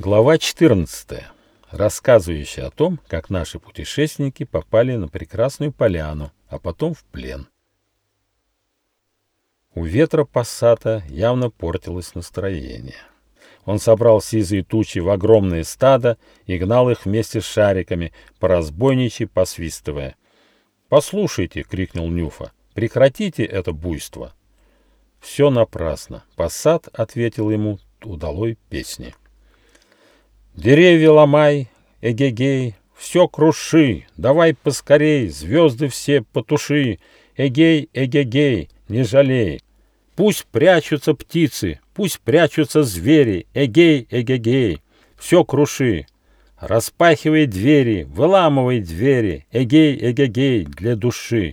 Глава 14, рассказывающая о том, как наши путешественники попали на прекрасную поляну, а потом в плен. У ветра пассата явно портилось настроение. Он собрал сизые тучи в огромное стадо и гнал их вместе с шариками, по-разбойничьи посвистывая. «Послушайте!» — крикнул Нюфа. «Прекратите это буйство!» Все напрасно. Пассат ответил ему удалой песни. «Деревья ломай, эгегей, все круши, давай поскорей, звезды все потуши, эгей, эгегей, не жалей. Пусть прячутся птицы, пусть прячутся звери, эгей, эгегей, все круши. Распахивай двери, выламывай двери, эгей, эгегей, для души».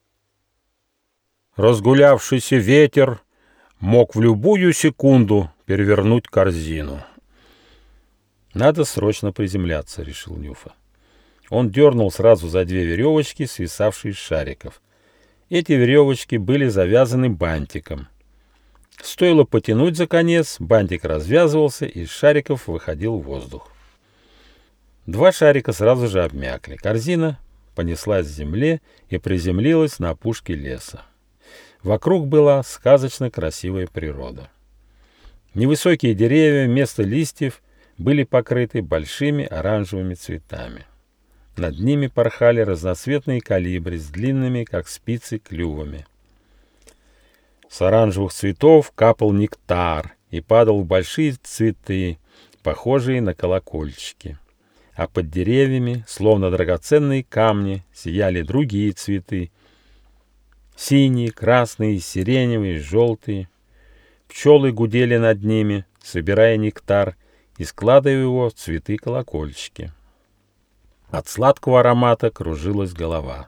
Разгулявшийся ветер мог в любую секунду перевернуть корзину. «Надо срочно приземляться», — решил Нюфа. Он дернул сразу за две веревочки, свисавшие с шариков. Эти веревочки были завязаны бантиком. Стоило потянуть за конец, бантик развязывался, и из шариков выходил воздух. Два шарика сразу же обмякли. Корзина понеслась к земле и приземлилась на опушке леса. Вокруг была сказочно красивая природа. Невысокие деревья вместо листьев были покрыты большими оранжевыми цветами. Над ними порхали разноцветные колибри с длинными, как спицы, клювами. С оранжевых цветов капал нектар и падал в большие цветы, похожие на колокольчики. А под деревьями, словно драгоценные камни, сияли другие цветы. Синие, красные, сиреневые, желтые. Пчелы гудели над ними, собирая нектар и складывая его в цветы-колокольчики. От сладкого аромата кружилась голова.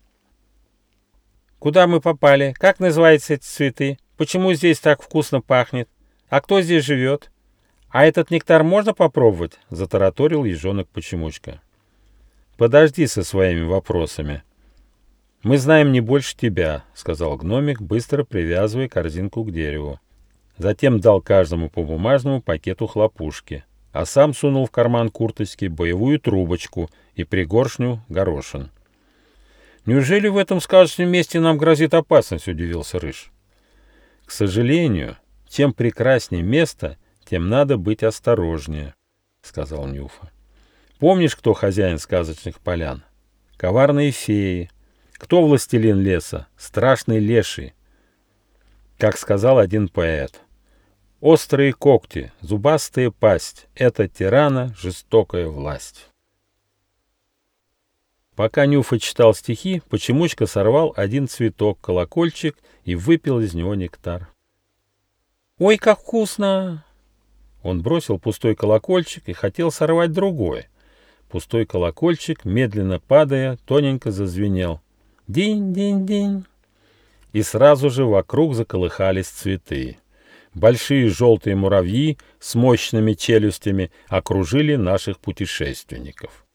«Куда мы попали? Как называются эти цветы? Почему здесь так вкусно пахнет? А кто здесь живет? А этот нектар можно попробовать?» — затараторил ежонок Почемучка. «Подожди со своими вопросами. Мы знаем не больше тебя», — сказал гномик, быстро привязывая корзинку к дереву. Затем дал каждому по бумажному пакету хлопушки, а сам сунул в карман курточки боевую трубочку и пригоршню горошин. «Неужели в этом сказочном месте нам грозит опасность?» — удивился Рыж. «К сожалению, чем прекраснее место, тем надо быть осторожнее», — сказал Нюфа. «Помнишь, кто хозяин сказочных полян? Коварные феи. Кто властелин леса? Страшный леший. Как сказал один поэт: острые когти, зубастая пасть — это тирана жестокая власть». Пока Нюфа читал стихи, Почемучка сорвал один цветок, колокольчик, и выпил из него нектар. «Ой, как вкусно!» Он бросил пустой колокольчик и хотел сорвать другой. Пустой колокольчик, медленно падая, тоненько зазвенел. Динь-динь-динь. И сразу же вокруг заколыхались цветы. Большие желтые муравьи с мощными челюстями окружили наших путешественников.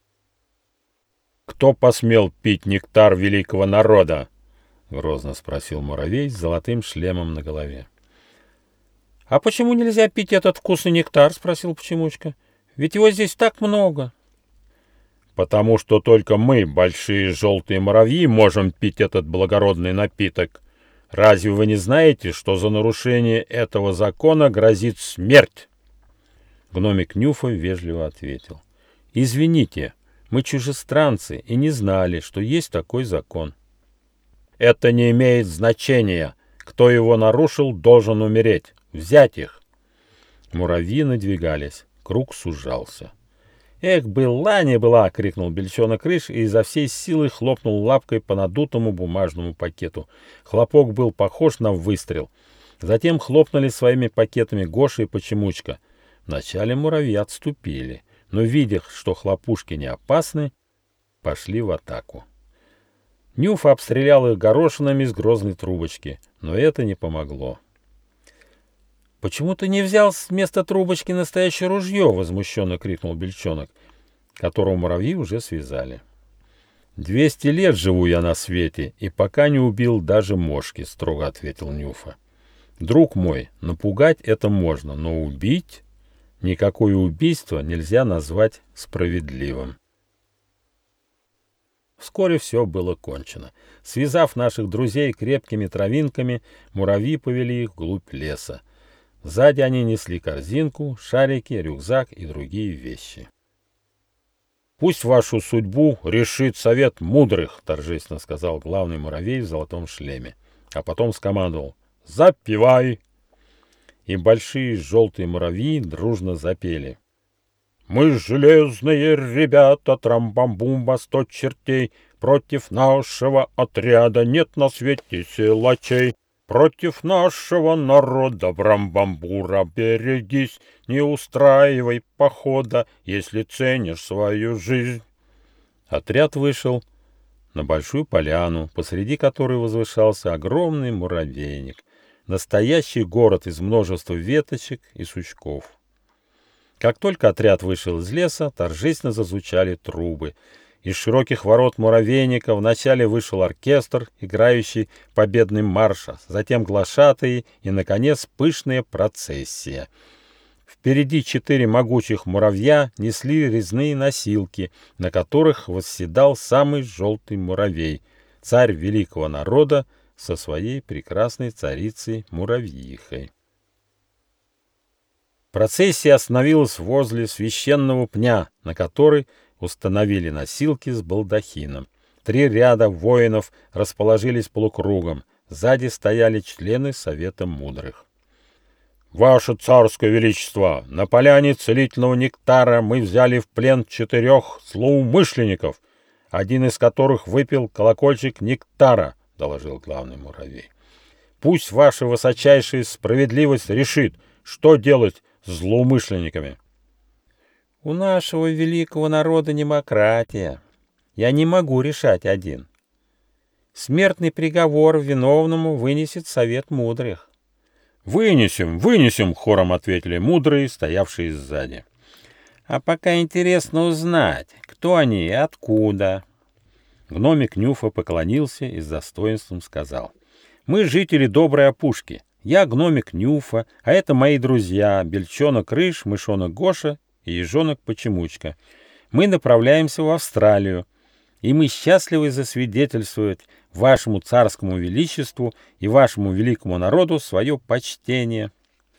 «Кто посмел пить нектар великого народа?» — грозно спросил муравей с золотым шлемом на голове. «А почему нельзя пить этот вкусный нектар?» — спросил Почемучка. «Ведь его здесь так много». «Потому что только мы, большие желтые муравьи, можем пить этот благородный напиток. Разве вы не знаете, что за нарушение этого закона грозит смерть?» Гномик Нюфа вежливо ответил: «Извините, мы чужестранцы и не знали, что есть такой закон». «Это не имеет значения. Кто его нарушил, должен умереть. Взять их!» Муравьи надвигались. Круг сужался. «Эх, была не была!» — крикнул бельчонок Рыж и изо всей силы хлопнул лапкой по надутому бумажному пакету. Хлопок был похож на выстрел. Затем хлопнули своими пакетами Гоша и Почемучка. Вначале муравьи отступили, но, видя, что хлопушки не опасны, пошли в атаку. Нюфа обстрелял их горошинами с грозной трубочки, но это не помогло. «Почему ты не взял вместо трубочки настоящее ружье?» — возмущенно крикнул бельчонок, которого муравьи уже связали. 200 лет живу я на свете, и пока не убил даже мошки», — строго ответил Нюфа. «Друг мой, напугать это можно, но убить никакое убийство нельзя назвать справедливым. Вскоре все было кончено. Связав наших друзей крепкими травинками, муравьи повели их вглубь леса. Сзади они несли корзинку, шарики, рюкзак и другие вещи. «Пусть вашу судьбу решит совет мудрых», — торжественно сказал главный муравей в золотом шлеме. А потом скомандовал: «Запевай!» И большие желтые муравьи дружно запели: «Мы железные ребята, трам-бам-бумба, 100 чертей. Против нашего отряда нет на свете силачей. Против нашего народа, брамбамбура, берегись, не устраивай похода, если ценишь свою жизнь». Отряд вышел на большую поляну, посреди которой возвышался огромный муравейник, настоящий город из множества веточек и сучков. Как только отряд вышел из леса, торжественно зазвучали трубы. Из широких ворот муравейника вначале вышел оркестр, играющий победный марш, затем глашатаи и, наконец, пышная процессия. Впереди 4 могучих муравья несли резные носилки, на которых восседал самый желтый муравей, царь великого народа со своей прекрасной царицей Муравьихой. Процессия остановилась возле священного пня, на который установили носилки с балдахином. 3 ряда воинов расположились полукругом. Сзади стояли члены Совета Мудрых. «Ваше царское величество, на поляне целительного нектара мы взяли в плен 4 злоумышленников, один из которых выпил колокольчик нектара», — доложил главный муравей. «Пусть ваша высочайшая справедливость решит, что делать с злоумышленниками». «У нашего великого народа демократия. Я не могу решать один. Смертный приговор виновному вынесет Совет Мудрых». «Вынесем, вынесем», — хором ответили мудрые, стоявшие сзади. «А пока интересно узнать, кто они и откуда». Гномик Нюфа поклонился и с достоинством сказал: «Мы жители доброй опушки. Я гномик Нюфа, а это мои друзья Бельчонок Рыж, Мышонок Гоша и Ежонок Почемучка. Мы направляемся в Австралию, и мы счастливы засвидетельствовать вашему царскому величеству и вашему великому народу свое почтение».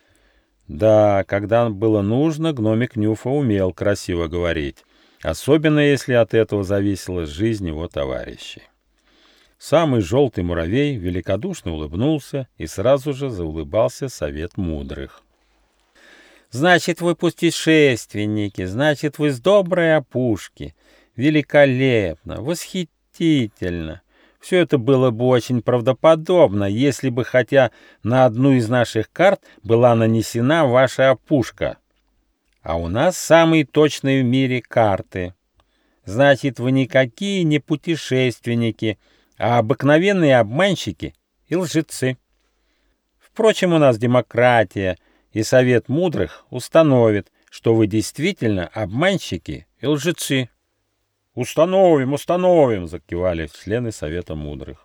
Да, когда было нужно, гномик Нюфа умел красиво говорить, особенно если от этого зависела жизнь его товарищей. Самый желтый муравей великодушно улыбнулся, и сразу же заулыбался Совет Мудрых. «Значит, вы путешественники, значит, вы с доброй опушки. Великолепно, восхитительно. Все это было бы очень правдоподобно, если бы хотя на одну из наших карт была нанесена ваша опушка. А у нас самые точные в мире карты. Значит, вы никакие не путешественники, а обыкновенные обманщики и лжецы. Впрочем, у нас демократия, и Совет Мудрых установит, что вы действительно обманщики и лжецы». «Установим, установим!» — закивали члены Совета Мудрых.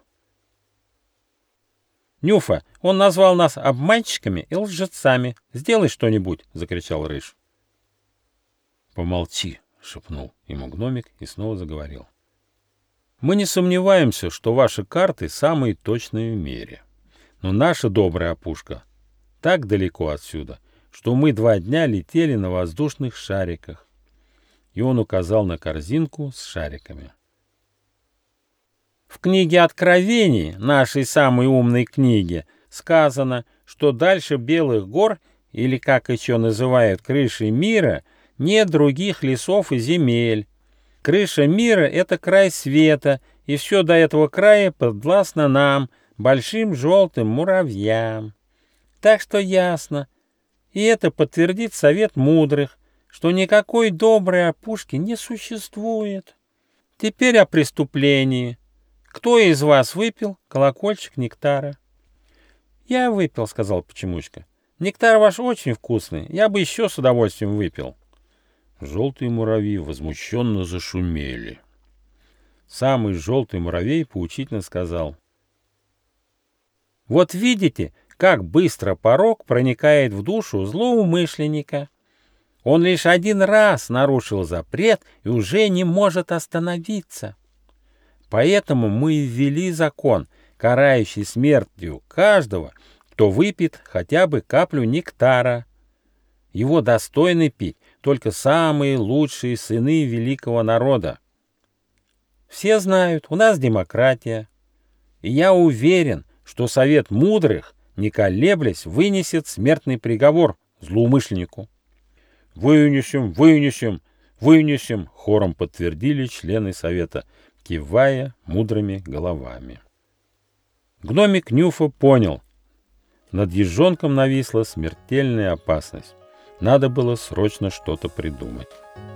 «Нюфа, он назвал нас обманщиками и лжецами. Сделай что-нибудь!» — закричал Рыж. «Помолчи!» — шепнул ему гномик и снова заговорил. «Мы не сомневаемся, что ваши карты самые точные в мире. Но наша добрая опушка так далеко отсюда, что мы 2 дня летели на воздушных шариках». И он указал на корзинку с шариками. В книге Откровений, нашей самой умной книге, сказано, что дальше Белых гор, или как еще называют крышей мира, нет других лесов и земель. Крыша мира — это край света, и все до этого края подвластно нам, большим желтым муравьям. Так что ясно, и это подтвердит Совет Мудрых, что никакой доброй опушки не существует. Теперь о преступлении. Кто из вас выпил колокольчик нектара? «Я выпил», — сказал Почемучка. «Нектар ваш очень вкусный, я бы еще с удовольствием выпил». Желтые муравьи возмущенно зашумели. Самый желтый муравей поучительно сказал: «Вот видите, как быстро порок проникает в душу злоумышленника. Он лишь один раз нарушил запрет и уже не может остановиться. Поэтому мы и ввели закон, карающий смертью каждого, кто выпьет хотя бы каплю нектара. Его достойны пить только самые лучшие сыны великого народа. Все знают, у нас демократия, и я уверен, что Совет Мудрых, не колеблясь, вынесет смертный приговор злоумышленнику. «Вынесем, вынесем, вынесем!» — хором подтвердили члены Совета, кивая мудрыми головами. Гномик Нюфа понял. Над ежонком нависла смертельная опасность. Надо было срочно что-то придумать.